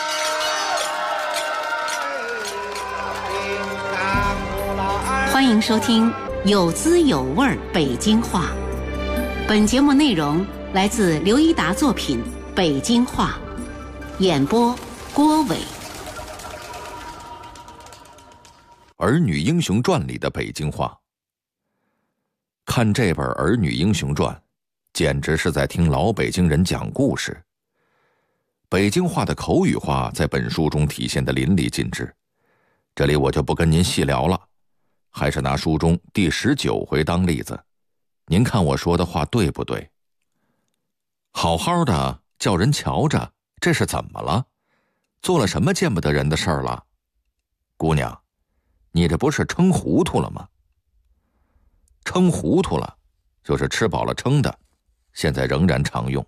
欢迎收听有滋有味儿北京话。本节目内容来自刘一达作品《北京话》，演播郭伟。 《儿女英雄传》里的北京话。看这本《儿女英雄传》，简直是在听老北京人讲故事。北京话的口语化在本书中体现得淋漓尽致，这里我就不跟您细聊了，还是拿书中第19回当例子，您看我说的话对不对？好好的叫人瞧着，这是怎么了？做了什么见不得人的事儿了？姑娘，你这不是撑糊涂了吗？撑糊涂了，就是吃饱了撑的，现在仍然常用。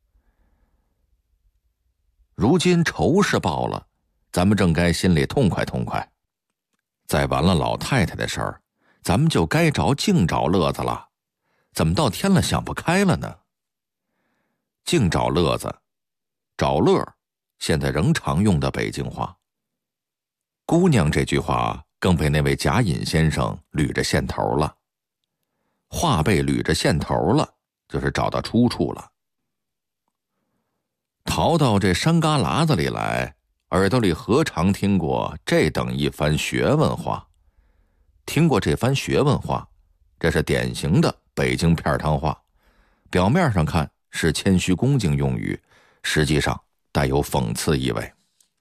如今仇是报了，咱们正该心里痛快痛快。再完了老太太的事儿，咱们就该着净找乐子了，怎么到天了想不开了呢？净找乐子，找乐，现在仍常用的北京话。姑娘这句话更被那位贾隐先生捋着线头了。话被捋着线头了，就是找到出处了。逃到这山旮旯子里来，耳朵里何尝听过这等一番学问话？听过这番学问话，这是典型的北京片汤话，表面上看是谦虚恭敬用语，实际上带有讽刺意味。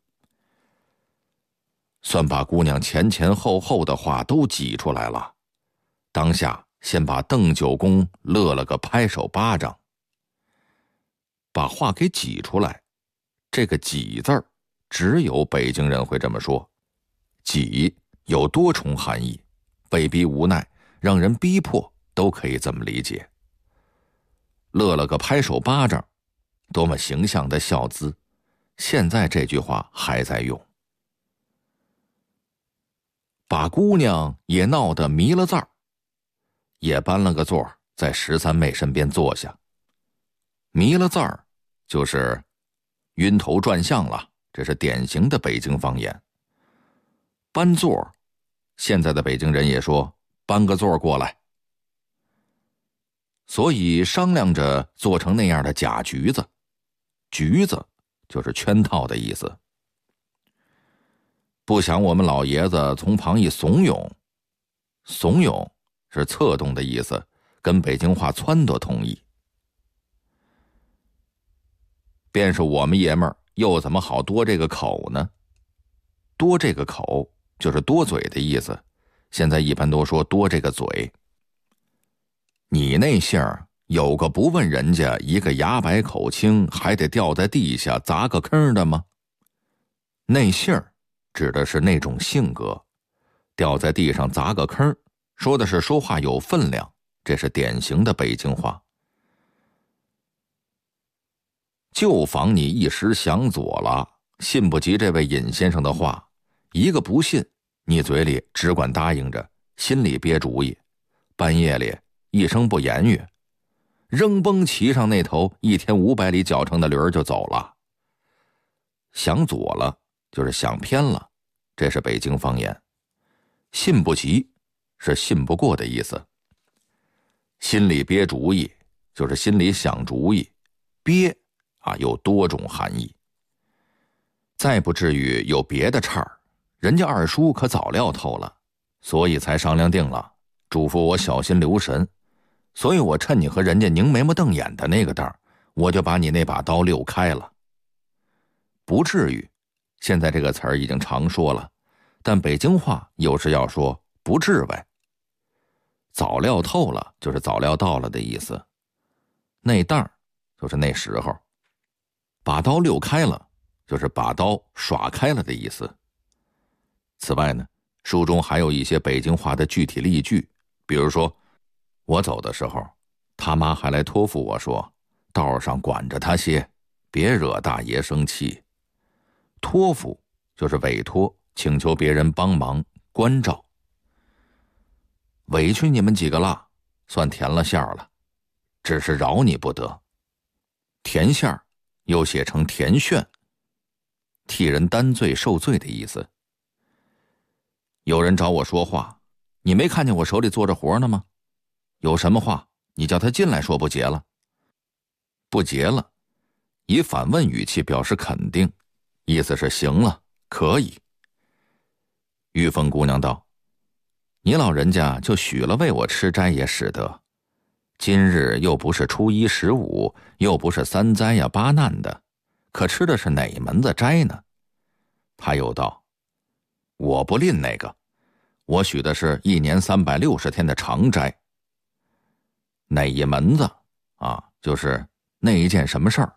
算把姑娘前前后后的话都挤出来了，当下先把邓九公乐了个拍手巴掌。把话给挤出来，这个挤字儿只有北京人会这么说。挤有多重含义，被逼无奈，让人逼迫，都可以这么理解。乐了个拍手巴掌，多么形象的笑姿，现在这句话还在用。把姑娘也闹得迷了字儿，也搬了个座在13妹身边坐下。迷了字儿就是晕头转向了，这是典型的北京方言。搬座，现在的北京人也说搬个座过来。所以商量着做成那样的假局子，局子就是圈套的意思。不想我们老爷子从旁一怂恿，怂恿是策动的意思，跟北京话撺掇同义。便是我们爷们儿又怎么好多这个口呢？多这个口就是多嘴的意思，现在一般都说多这个嘴。你那姓儿有个不问人家一个牙白口清还得掉在地下砸个坑的吗？那姓儿指的是那种性格，掉在地上砸个坑，说的是说话有分量，这是典型的北京话。就防你一时想左了，信不及这位尹先生的话，一个不信，你嘴里只管答应着，心里憋主意，半夜里一声不言语，扔崩骑上那头1天500里脚程的驴儿就走了。想左了就是想偏了，这是北京方言。信不及是信不过的意思。心里憋主意就是心里想主意，憋有多种含义。再不至于有别的岔儿，人家二叔可早料透了，所以才商量定了，嘱咐我小心留神。所以我趁你和人家拧眉毛瞪眼的那个当，我就把你那把刀溜开了。不至于，现在这个词儿已经常说了，但北京话有时要说不至为。 早料透了就是早料到了的意思，那当就是那时候，把刀溜开了就是把刀耍开了的意思。此外呢，书中还有一些北京话的具体例句，比如说我走的时候，他妈还来托付我说，道上管着他些，别惹大爷生气。托付就是委托，请求别人帮忙关照。委屈你们几个了，算填了馅儿了，只是饶你不得。填馅儿又写成填炫，替人担罪受罪的意思。有人找我说话，你没看见我手里做着活呢吗？有什么话你叫他进来说，不结了。不结了，以反问语气表示肯定，意思是行了，可以。玉凤姑娘道，你老人家就许了为我吃斋也使得，今日又不是初一15，又不是三灾呀八难的，可吃的是哪门子斋呢？他又道，我不吝那个，我许的是1年360天的长斋。哪一门子啊？就是那一件什么事儿。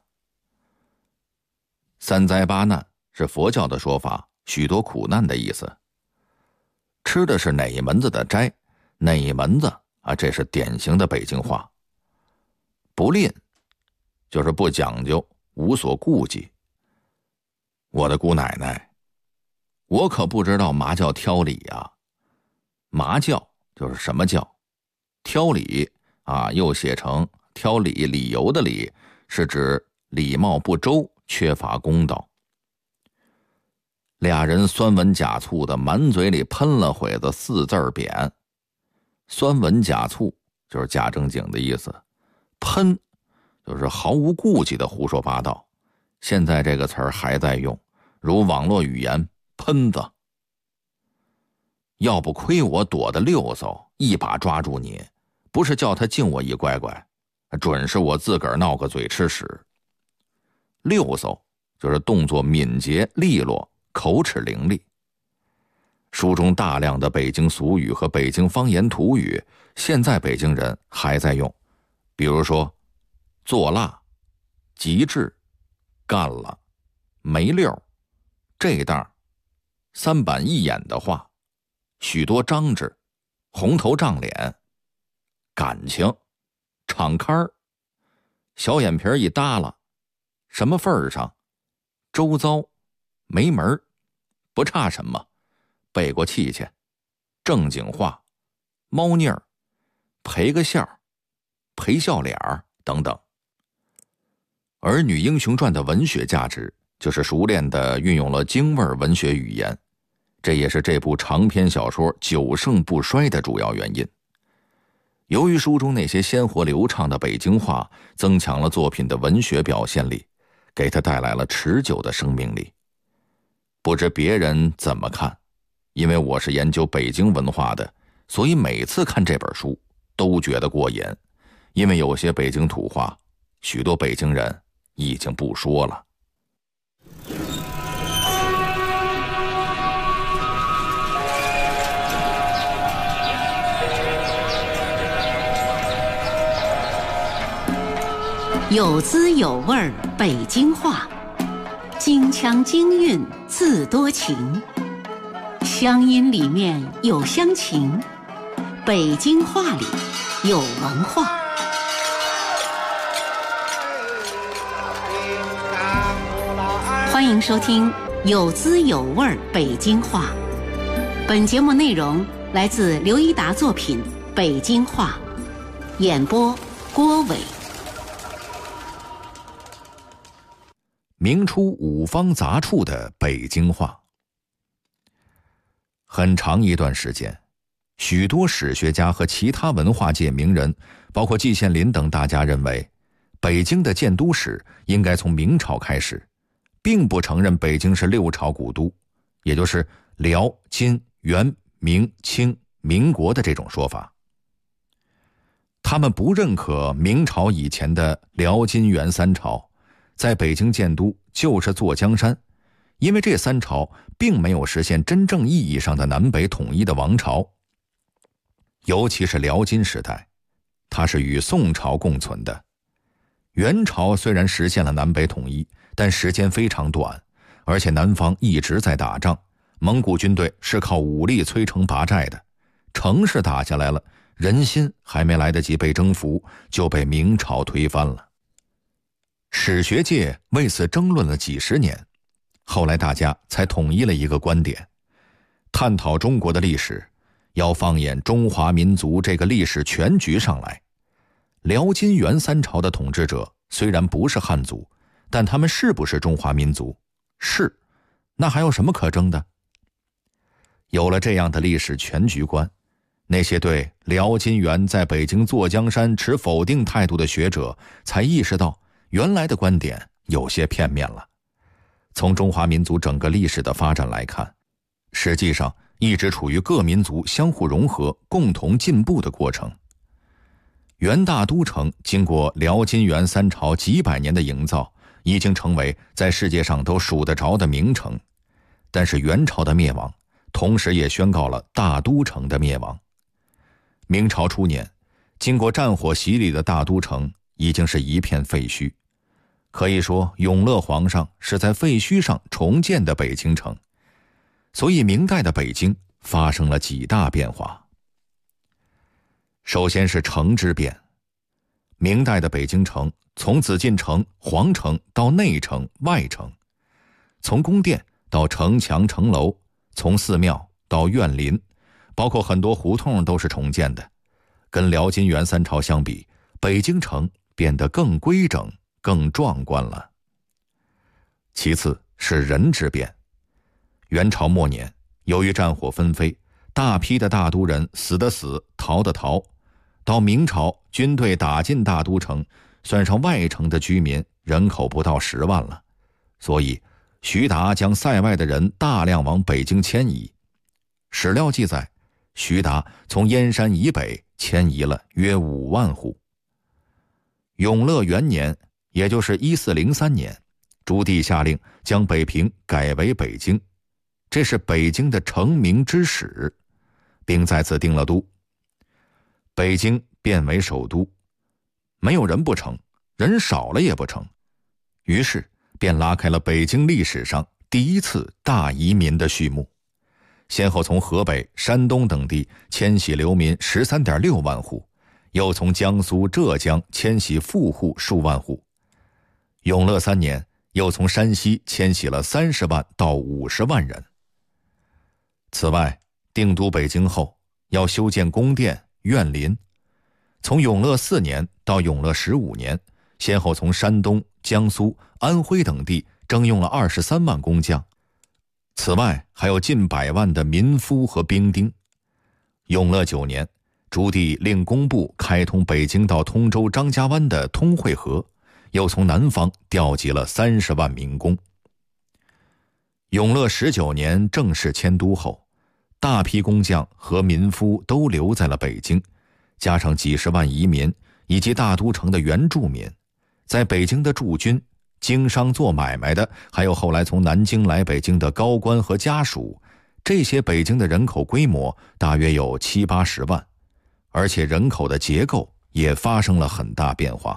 三灾八难是佛教的说法，许多苦难的意思。吃的是哪一门子的斋，哪一门子啊？这是典型的北京话。不吝就是不讲究，无所顾忌。我的姑奶奶，我可不知道嘛叫挑理啊。嘛教就是什么教，挑理啊，又写成挑理，理由的理，是指礼貌不周，缺乏公道。俩人酸文假醋的满嘴里喷了会子4字匾。酸文假醋就是假正经的意思，喷就是毫无顾忌的胡说八道。现在这个词儿还在用，如网络语言喷子。要不亏我躲得溜嗖，一把抓住你，不是叫他敬我一乖乖，准是我自个儿闹个嘴吃屎。溜嗖就是动作敏捷利落，口齿伶俐。书中大量的北京俗语和北京方言土语，现在北京人还在用，比如说做辣、极致、干了、没溜、这当、三板一眼的话、许多张纸、红头胀脸、感情、敞开儿、小眼皮一耷拉、什么份儿上、周遭、没门儿、不差什么、背过气去、正经话、猫腻儿、赔个笑、赔笑脸儿等等。儿女英雄传的文学价值就是熟练地运用了京味文学语言，这也是这部长篇小说久盛不衰的主要原因。由于书中那些鲜活流畅的北京话增强了作品的文学表现力，给它带来了持久的生命力。不知别人怎么看，因为我是研究北京文化的，所以每次看这本书都觉得过瘾，因为有些北京土话，许多北京人已经不说了。 有滋有味儿北京话，京腔京韵自多情，乡音里面有乡情，北京话里有文化。欢迎收听有滋有味儿北京话。本节目内容来自刘一达作品《北京话》，演播郭伟。 明初五方杂处的北京话。很长一段时间，许多史学家和其他文化界名人，包括季羡林等大家认为，北京的建都史应该从明朝开始，并不承认北京是6朝古都，也就是辽、金、元、明、清、民国的这种说法。他们不认可明朝以前的辽、金、元3朝，在北京建都就是坐江山，因为这3朝并没有实现真正意义上的南北统一的王朝。 尤其是辽金时代，它是与宋朝共存的。元朝虽然实现了南北统一，但时间非常短，而且南方一直在打仗，蒙古军队是靠武力摧城拔寨的，城市打下来了，人心还没来得及被征服，就被明朝推翻了。史学界为此争论了几十年，后来大家才统一了一个观点：探讨中国的历史，要放眼中华民族这个历史全局上来。辽金元三朝的统治者虽然不是汉族，但他们是不是中华民族？是，那还有什么可争的？有了这样的历史全局观，那些对辽金元在北京坐江山持否定态度的学者才意识到，原来的观点有些片面了。从中华民族整个历史的发展来看，实际上一直处于各民族相互融合、共同进步的过程。元大都城经过辽金元三朝几百年的营造，已经成为在世界上都数得着的名城。但是元朝的灭亡，同时也宣告了大都城的灭亡。明朝初年，经过战火洗礼的大都城已经是一片废墟。可以说，永乐皇上是在废墟上重建的北京城。所以明代的北京发生了几大变化。首先是城之变。明代的北京城从紫禁城、皇城到内城、外城，从宫殿到城墙、城楼，从寺庙到苑林，包括很多胡同都是重建的。跟辽金元三朝相比，北京城变得更规整、更壮观了。其次是人之变。元朝末年，由于战火纷飞，大批的大都人死的死，逃的逃。到明朝，军队打进大都城，算上外城的居民，人口不到10万了。所以徐达将塞外的人大量往北京迁移。史料记载，徐达从燕山以北迁移了约5万户。永乐元年，也就是1403年，朱棣下令将北平改为北京，这是北京的成名之始，并在此定了都。北京变为首都，没有人不成，人少了也不成，于是便拉开了北京历史上第一次大移民的序幕。先后从河北、山东等地迁徙流民 13.6 万户，又从江苏、浙江迁徙富户数万户。永乐3年，又从山西迁徙了30万到50万人。此外，定都北京后，要修建宫殿、苑林。从永乐4年到永乐15年，先后从山东、江苏、安徽等地征用了23万工匠。此外，还有近100万的民夫和兵丁。永乐9年，朱棣令工部开通北京到通州张家湾的通惠河，又从南方调集了30万民工。永乐19年正式迁都后，大批工匠和民夫都留在了北京，加上几十万移民以及大都城的原住民，在北京的驻军、经商做买卖的，还有后来从南京来北京的高官和家属，这些北京的人口规模大约有70-80万，而且人口的结构也发生了很大变化。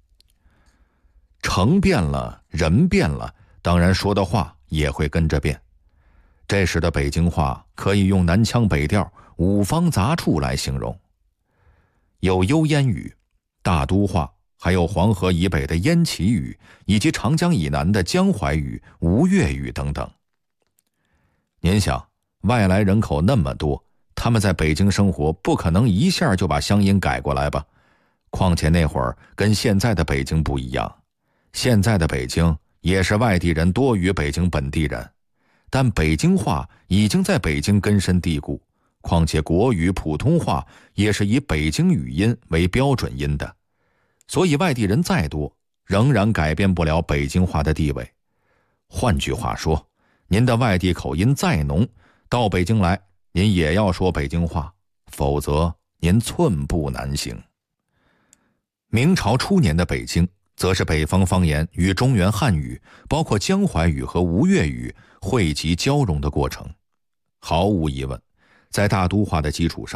城变了，人变了，当然说的话也会跟着变。这时的北京话可以用南腔北调、五方杂处来形容，有幽燕语、大都话，还有黄河以北的燕齐语，以及长江以南的江淮语、吴越语等等。您想，外来人口那么多，他们在北京生活，不可能一下就把乡音改过来吧？况且那会儿跟现在的北京不一样，现在的北京也是外地人多于北京本地人，但北京话已经在北京根深蒂固，况且国语、普通话也是以北京语音为标准音的，所以外地人再多，仍然改变不了北京话的地位。换句话说，您的外地口音再浓，到北京来，您也要说北京话，否则您寸步难行。明朝初年的北京，则是北方方言与中原汉语，包括江淮语和吴越语汇集交融的过程。毫无疑问，在大都话的基础上，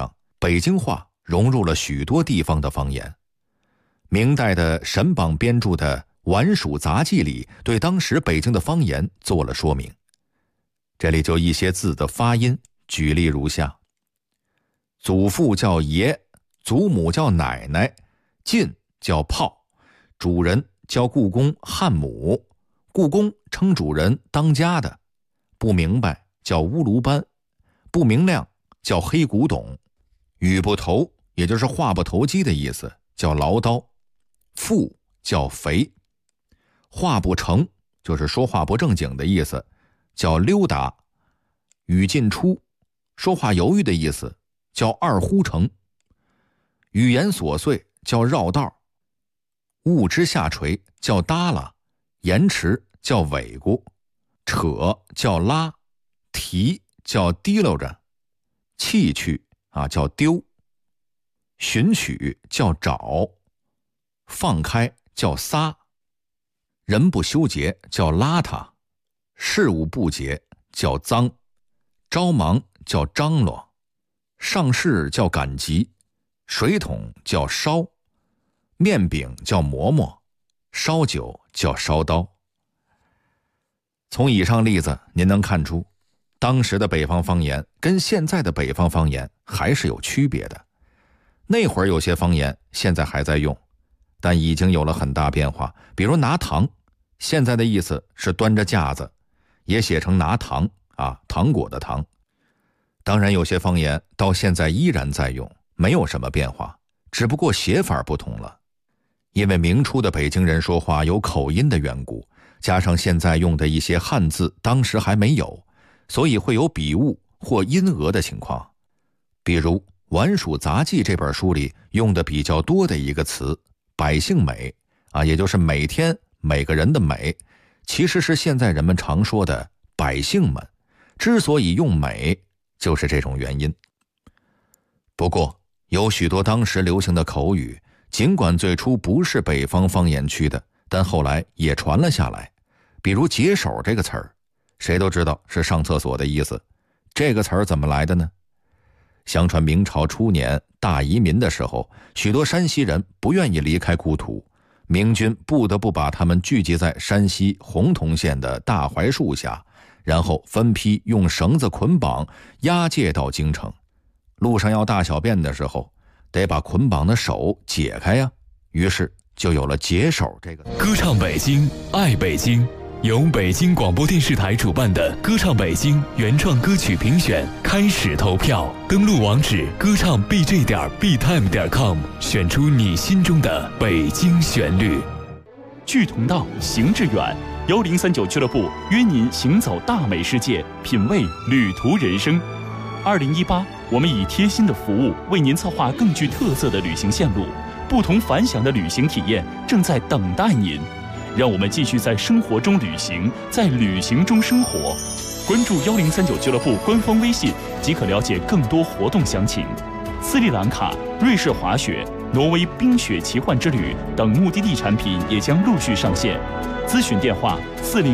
北京话融入了许多地方的方言。明代的沈榜编著的《晚蜀杂记》里对当时北京的方言做了说明。这里就一些字的发音举例如下：祖父叫爷，祖母叫奶奶，进叫炮，主人叫故宫汉母，故宫称主人当家的，不明白叫乌卢班，不明亮叫黑古董，语不投也就是话不投机的意思，叫唠叨，富叫肥，话不成就是说话不正经的意思，叫溜达，语进出说话犹豫的意思，叫二呼成，语言琐碎叫绕道，物之下垂叫耷拉，延迟叫尾咕，扯叫拉，提叫提溜着，弃去叫丢，寻取叫找，放开叫撒，人不修洁叫邋遢，事物不洁叫脏，着忙叫张罗，上市叫赶集，水桶叫烧，面饼叫馍馍，烧酒叫烧刀。从以上例子您能看出，当时的北方方言跟现在的北方方言还是有区别的。那会儿有些方言现在还在用，但已经有了很大变化。比如拿糖，现在的意思是端着架子，也写成拿糖糖果的糖。当然有些方言到现在依然在用，没有什么变化，只不过写法不同了。因为明初的北京人说话有口音的缘故，加上现在用的一些汉字当时还没有，所以会有笔误或音讹的情况。比如《晚蜀杂记》这本书里用的比较多的一个词百姓美也就是每天每个人的美，其实是现在人们常说的百姓们，之所以用美就是这种原因。不过有许多当时流行的口语，尽管最初不是北方方言区的，但后来也传了下来。比如解手这个词儿，谁都知道是上厕所的意思。这个词儿怎么来的呢？相传明朝初年大移民的时候，许多山西人不愿意离开故土，明军不得不把他们聚集在山西洪洞县的大槐树下，然后分批用绳子捆绑押解到京城。路上要大小便的时候，得把捆绑的手解开呀，于是就有了解手这个。 歌唱北京，爱北京，由北京广播电视台主办的歌唱北京原创歌曲评选开始投票，登录网址歌唱 bj.btime.com， 选出你心中的北京旋律。 聚同道，行致远，1039俱乐部约您行走大美世界，品味旅途人生。2018，我们以贴心的服务为您策划更具特色的旅行线路，不同凡响的旅行体验正在等待您。让我们继续在生活中旅行，在旅行中生活。关注1039俱乐部官方微信即可了解更多活动详情。斯里兰卡、瑞士滑雪、挪威冰雪奇幻之旅等目的地产品也将陆续上线。咨询电话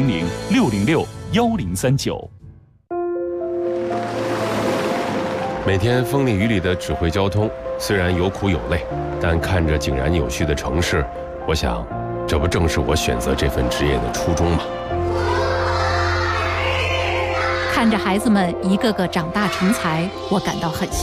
400-606-1039。 每天风里雨里的指挥交通，虽然有苦有累，但看着井然有序的城市，我想这不正是我选择这份职业的初衷吗？ 看着孩子们一个个长大成才，我感到很